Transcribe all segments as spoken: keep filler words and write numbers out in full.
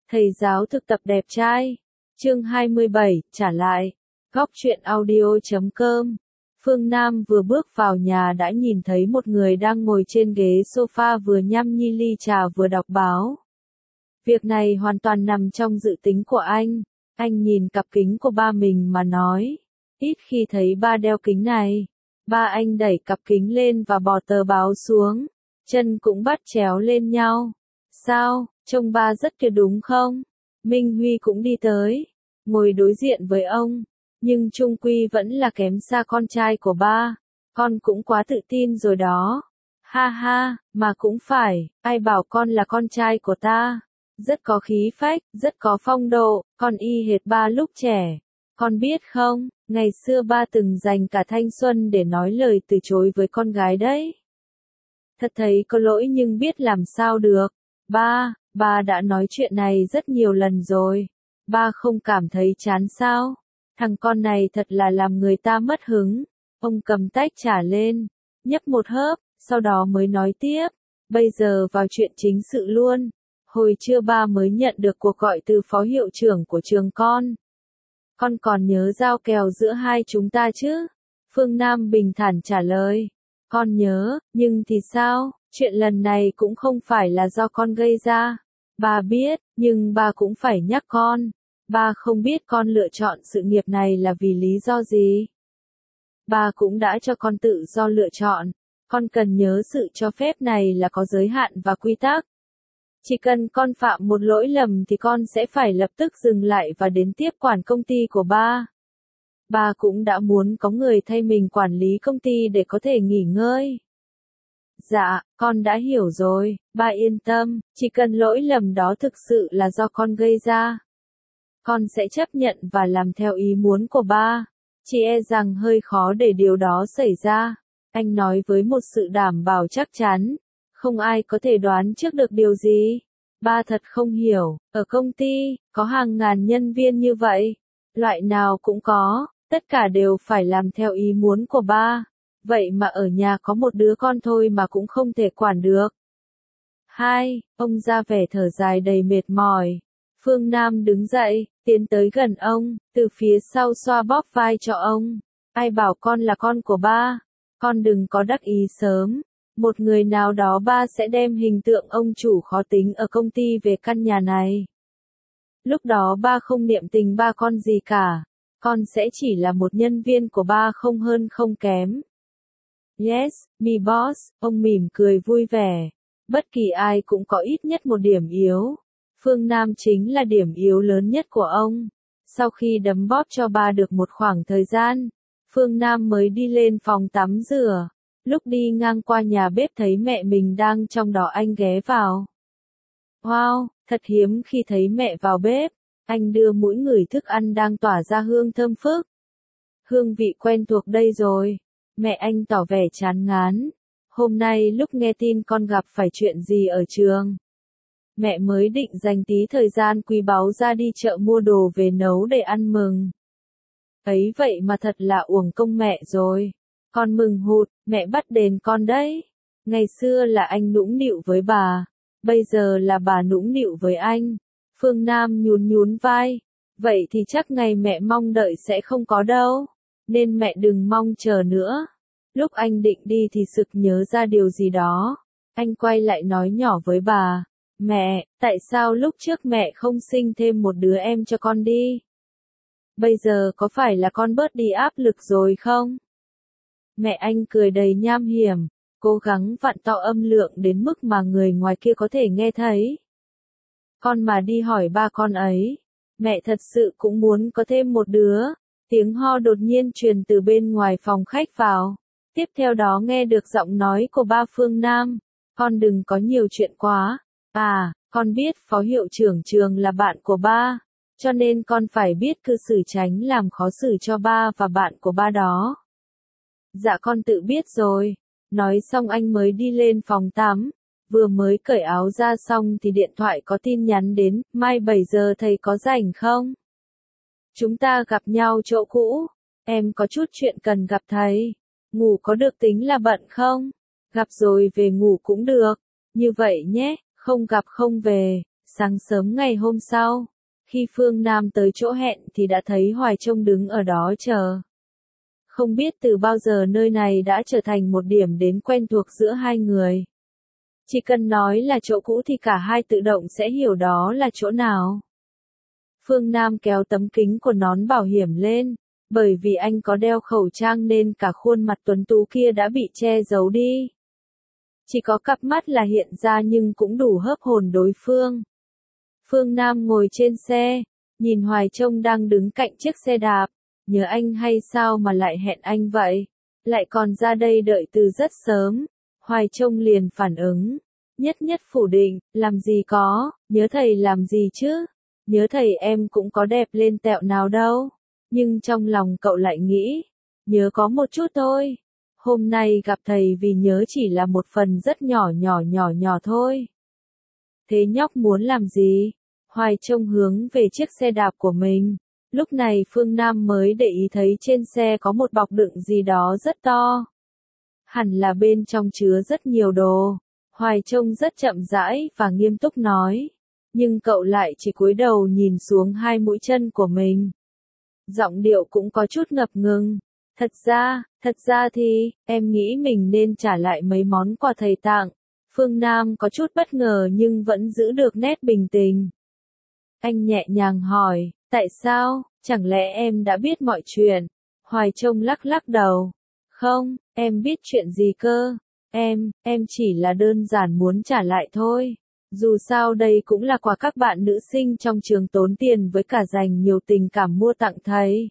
Thầy giáo thực tập đẹp trai. Chương hai mươi bảy, trả lại. Góc truyện audio chấm com. Phương Nam vừa bước vào nhà đã nhìn thấy một người đang ngồi trên ghế sofa vừa nhâm nhi ly trà vừa đọc báo. Việc này hoàn toàn nằm trong dự tính của anh. Anh nhìn cặp kính của ba mình mà nói. Ít khi thấy ba đeo kính này. Ba anh đẩy cặp kính lên và bỏ tờ báo xuống. Chân cũng bắt chéo lên nhau. Sao, trông ba rất kia đúng không? Minh Huy cũng đi tới. Ngồi đối diện với ông. Nhưng chung quy vẫn là kém xa con trai của ba. Con cũng quá tự tin rồi đó. Ha ha, mà cũng phải, ai bảo con là con trai của ta. Rất có khí phách, rất có phong độ, con y hệt ba lúc trẻ. Con biết không, ngày xưa ba từng dành cả thanh xuân để nói lời từ chối với con gái đấy. Thật thấy có lỗi nhưng biết làm sao được. Ba, ba đã nói chuyện này rất nhiều lần rồi. Ba không cảm thấy chán sao? Thằng con này thật là làm người ta mất hứng. Ông cầm tách trà lên, nhấp một hớp, sau đó mới nói tiếp. Bây giờ vào chuyện chính sự luôn. Hồi trưa ba mới nhận được cuộc gọi từ phó hiệu trưởng của trường con. Con còn nhớ giao kèo giữa hai chúng ta chứ? Phương Nam bình thản trả lời. Con nhớ, nhưng thì sao? Chuyện lần này cũng không phải là do con gây ra. Ba biết, nhưng ba cũng phải nhắc con. Ba không biết con lựa chọn sự nghiệp này là vì lý do gì. Ba cũng đã cho con tự do lựa chọn. Con cần nhớ sự cho phép này là có giới hạn và quy tắc. Chỉ cần con phạm một lỗi lầm thì con sẽ phải lập tức dừng lại và đến tiếp quản công ty của ba. Ba cũng đã muốn có người thay mình quản lý công ty để có thể nghỉ ngơi. Dạ, con đã hiểu rồi, ba yên tâm, chỉ cần lỗi lầm đó thực sự là do con gây ra. Con sẽ chấp nhận và làm theo ý muốn của ba. Chỉ e rằng hơi khó để điều đó xảy ra. Anh nói với một sự đảm bảo chắc chắn. Không ai có thể đoán trước được điều gì. Ba thật không hiểu, ở công ty, có hàng ngàn nhân viên như vậy. Loại nào cũng có, tất cả đều phải làm theo ý muốn của ba. Vậy mà ở nhà có một đứa con thôi mà cũng không thể quản được. Hai, ông ra vẻ thở dài đầy mệt mỏi. Phương Nam đứng dậy, tiến tới gần ông, từ phía sau xoa bóp vai cho ông. Ai bảo con là con của ba? Con đừng có đắc ý sớm. Một người nào đó ba sẽ đem hình tượng ông chủ khó tính ở công ty về căn nhà này. Lúc đó ba không niệm tình ba con gì cả. Con sẽ chỉ là một nhân viên của ba không hơn không kém. Yes, me boss, ông mỉm cười vui vẻ. Bất kỳ ai cũng có ít nhất một điểm yếu. Phương Nam chính là điểm yếu lớn nhất của ông. Sau khi đấm bóp cho ba được một khoảng thời gian, Phương Nam mới đi lên phòng tắm rửa. Lúc đi ngang qua nhà bếp thấy mẹ mình đang trong đó anh ghé vào. Wow, thật hiếm khi thấy mẹ vào bếp. Anh đưa mũi ngửi thức ăn đang tỏa ra hương thơm phức. Hương vị quen thuộc đây rồi. Mẹ anh tỏ vẻ chán ngán. Hôm nay lúc nghe tin con gặp phải chuyện gì ở trường. Mẹ mới định dành tí thời gian quý báu ra đi chợ mua đồ về nấu để ăn mừng. Ấy vậy mà thật là uổng công mẹ rồi. Con mừng hụt, mẹ bắt đền con đấy. Ngày xưa là anh nũng nịu với bà. Bây giờ là bà nũng nịu với anh. Phương Nam nhún nhún vai. Vậy thì chắc ngày mẹ mong đợi sẽ không có đâu. Nên mẹ đừng mong chờ nữa. Lúc anh định đi thì sực nhớ ra điều gì đó. Anh quay lại nói nhỏ với bà. Mẹ, tại sao lúc trước mẹ không sinh thêm một đứa em cho con đi? Bây giờ có phải là con bớt đi áp lực rồi không? Mẹ anh cười đầy nham hiểm, cố gắng vặn to âm lượng đến mức mà người ngoài kia có thể nghe thấy. Con mà đi hỏi ba con ấy, mẹ thật sự cũng muốn có thêm một đứa. Tiếng ho đột nhiên truyền từ bên ngoài phòng khách vào. Tiếp theo đó nghe được giọng nói của ba Phương Nam. Con đừng có nhiều chuyện quá. À, con biết phó hiệu trưởng trường là bạn của ba. Cho nên con phải biết cư xử tránh làm khó xử cho ba và bạn của ba đó. Dạ con tự biết rồi. Nói xong anh mới đi lên phòng tắm. Vừa mới cởi áo ra xong thì điện thoại có tin nhắn đến. Mai bảy giờ thầy có rảnh không? Chúng ta gặp nhau chỗ cũ. Em có chút chuyện cần gặp thầy. Ngủ có được tính là bận không? Gặp rồi về ngủ cũng được. Như vậy nhé, không gặp không về. Sáng sớm ngày hôm sau, khi Phương Nam tới chỗ hẹn thì đã thấy Hoài Trông đứng ở đó chờ. Không biết từ bao giờ nơi này đã trở thành một điểm đến quen thuộc giữa hai người. Chỉ cần nói là chỗ cũ thì cả hai tự động sẽ hiểu đó là chỗ nào. Phương Nam kéo tấm kính của nón bảo hiểm lên, bởi vì anh có đeo khẩu trang nên cả khuôn mặt tuấn tú kia đã bị che giấu đi. Chỉ có cặp mắt là hiện ra nhưng cũng đủ hớp hồn đối phương. Phương Nam ngồi trên xe, nhìn Hoài Trông đang đứng cạnh chiếc xe đạp, nhớ anh hay sao mà lại hẹn anh vậy, lại còn ra đây đợi từ rất sớm. Hoài Trông liền phản ứng, nhất nhất phủ định, làm gì có, nhớ thầy làm gì chứ, nhớ thầy em cũng có đẹp lên tẹo nào đâu, nhưng trong lòng cậu lại nghĩ, nhớ có một chút thôi, hôm nay gặp thầy vì nhớ chỉ là một phần rất nhỏ nhỏ nhỏ nhỏ thôi. Thế nhóc muốn làm gì? Hoài Trông hướng về chiếc xe đạp của mình. Lúc này Phương Nam mới để ý thấy trên xe có một bọc đựng gì đó rất to. Hẳn là bên trong chứa rất nhiều đồ. Hoài Trông rất chậm rãi và nghiêm túc nói. Nhưng cậu lại chỉ cúi đầu nhìn xuống hai mũi chân của mình. Giọng điệu cũng có chút ngập ngừng. Thật ra, thật ra thì, em nghĩ mình nên trả lại mấy món quà thầy tặng. Phương Nam có chút bất ngờ nhưng vẫn giữ được nét bình tĩnh. Anh nhẹ nhàng hỏi, tại sao, chẳng lẽ em đã biết mọi chuyện? Hoài Trông lắc lắc đầu. Không, em biết chuyện gì cơ? Em, em chỉ là đơn giản muốn trả lại thôi. Dù sao đây cũng là quà các bạn nữ sinh trong trường tốn tiền với cả dành nhiều tình cảm mua tặng thầy.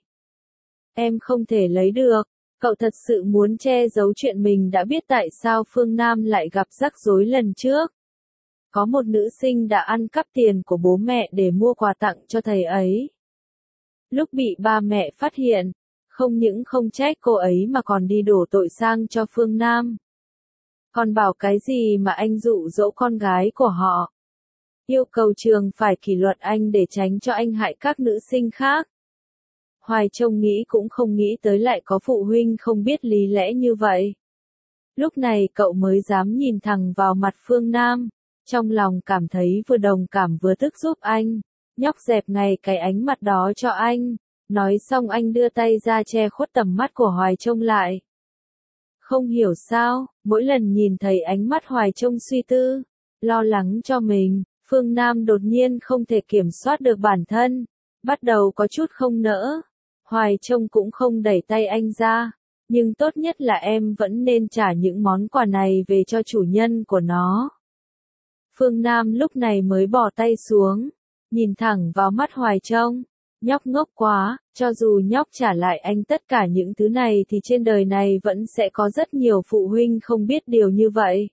Em không thể lấy được. Cậu thật sự muốn che giấu chuyện mình đã biết tại sao Phương Nam lại gặp rắc rối lần trước. Có một nữ sinh đã ăn cắp tiền của bố mẹ để mua quà tặng cho thầy ấy. Lúc bị ba mẹ phát hiện, không những không trách cô ấy mà còn đi đổ tội sang cho Phương Nam. Còn bảo cái gì mà anh dụ dỗ con gái của họ. Yêu cầu trường phải kỷ luật anh để tránh cho anh hại các nữ sinh khác. Hoài Trông nghĩ cũng không nghĩ tới lại có phụ huynh không biết lý lẽ như vậy. Lúc này cậu mới dám nhìn thẳng vào mặt Phương Nam, trong lòng cảm thấy vừa đồng cảm vừa tức giúp anh. Nhóc dẹp ngay cái ánh mặt đó cho anh. Nói xong anh đưa tay ra che khuất tầm mắt của Hoài Trông lại. Không hiểu sao, mỗi lần nhìn thấy ánh mắt Hoài Trông suy tư, lo lắng cho mình, Phương Nam đột nhiên không thể kiểm soát được bản thân, bắt đầu có chút không nỡ. Hoài Trông cũng không đẩy tay anh ra, nhưng tốt nhất là em vẫn nên trả những món quà này về cho chủ nhân của nó. Phương Nam lúc này mới bỏ tay xuống, nhìn thẳng vào mắt Hoài Trông. Nhóc ngốc quá, cho dù nhóc trả lại anh tất cả những thứ này thì trên đời này vẫn sẽ có rất nhiều phụ huynh không biết điều như vậy.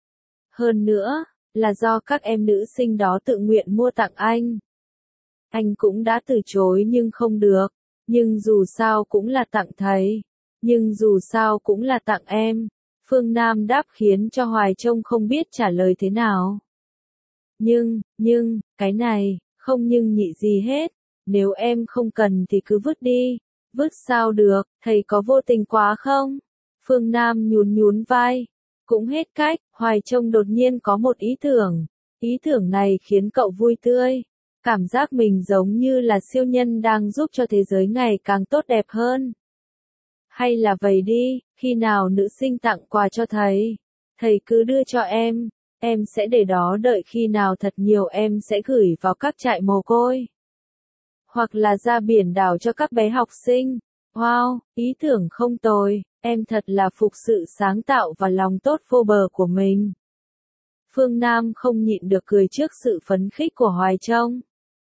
Hơn nữa, là do các em nữ sinh đó tự nguyện mua tặng anh. Anh cũng đã từ chối nhưng không được, nhưng dù sao cũng là tặng thầy, nhưng dù sao cũng là tặng em. Phương Nam đáp khiến cho Hoài Trông không biết trả lời thế nào. Nhưng, nhưng, cái này, không nhưng nhị gì hết. Nếu em không cần thì cứ vứt đi. Vứt sao được, thầy có vô tình quá không? Phương Nam nhún nhún vai. Cũng hết cách, Hoài Trông đột nhiên có một ý tưởng. Ý tưởng này khiến cậu vui tươi. Cảm giác mình giống như là siêu nhân đang giúp cho thế giới ngày càng tốt đẹp hơn. Hay là vậy đi, khi nào nữ sinh tặng quà cho thầy, thầy cứ đưa cho em. Em sẽ để đó đợi khi nào thật nhiều em sẽ gửi vào các trại mồ côi. Hoặc là ra biển đảo cho các bé học sinh. Wow, ý tưởng không tồi, em thật là phục sự sáng tạo và lòng tốt vô bờ của mình. Phương Nam không nhịn được cười trước sự phấn khích của Hoài Trông.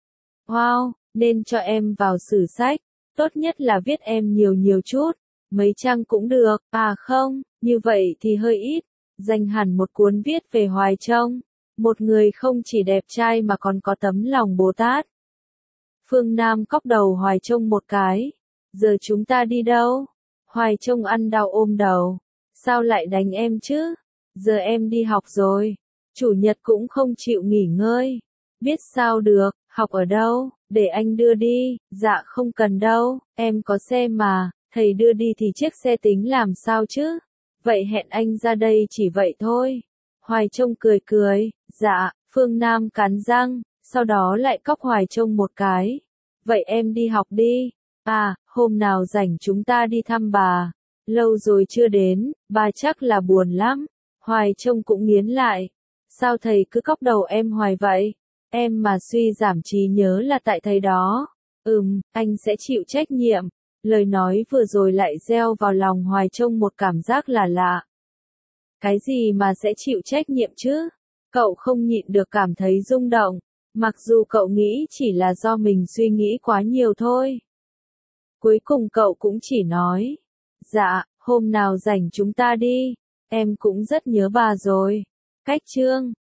Wow, nên cho em vào sử sách, tốt nhất là viết em nhiều nhiều chút, mấy trang cũng được, à không, như vậy thì hơi ít, dành hẳn một cuốn viết về Hoài Trông, một người không chỉ đẹp trai mà còn có tấm lòng Bồ Tát. Phương Nam cóc đầu Hoài Trông một cái. Giờ chúng ta đi đâu? Hoài Trông ăn đau ôm đầu. Sao lại đánh em chứ? Giờ em đi học rồi. Chủ nhật cũng không chịu nghỉ ngơi. Biết sao được, học ở đâu? Để anh đưa đi. Dạ không cần đâu, em có xe mà. Thầy đưa đi thì chiếc xe tính làm sao chứ? Vậy hẹn anh ra đây chỉ vậy thôi. Hoài Trông cười cười. Dạ, Phương Nam cắn răng, sau đó lại cóc Hoài trông một cái. Vậy em đi học đi. À, hôm nào rảnh chúng ta đi thăm bà. Lâu rồi chưa đến, bà chắc là buồn lắm. Hoài trông cũng nghiến lại. Sao thầy cứ cóc đầu em hoài vậy? Em mà suy giảm trí nhớ là tại thầy đó. Ừm, anh sẽ chịu trách nhiệm. Lời nói vừa rồi lại gieo vào lòng Hoài trông một cảm giác là lạ. Cái gì mà sẽ chịu trách nhiệm chứ? Cậu không nhịn được cảm thấy rung động. Mặc dù cậu nghĩ chỉ là do mình suy nghĩ quá nhiều thôi. Cuối cùng cậu cũng chỉ nói. Dạ, hôm nào rảnh chúng ta đi. Em cũng rất nhớ bà rồi. Cách chương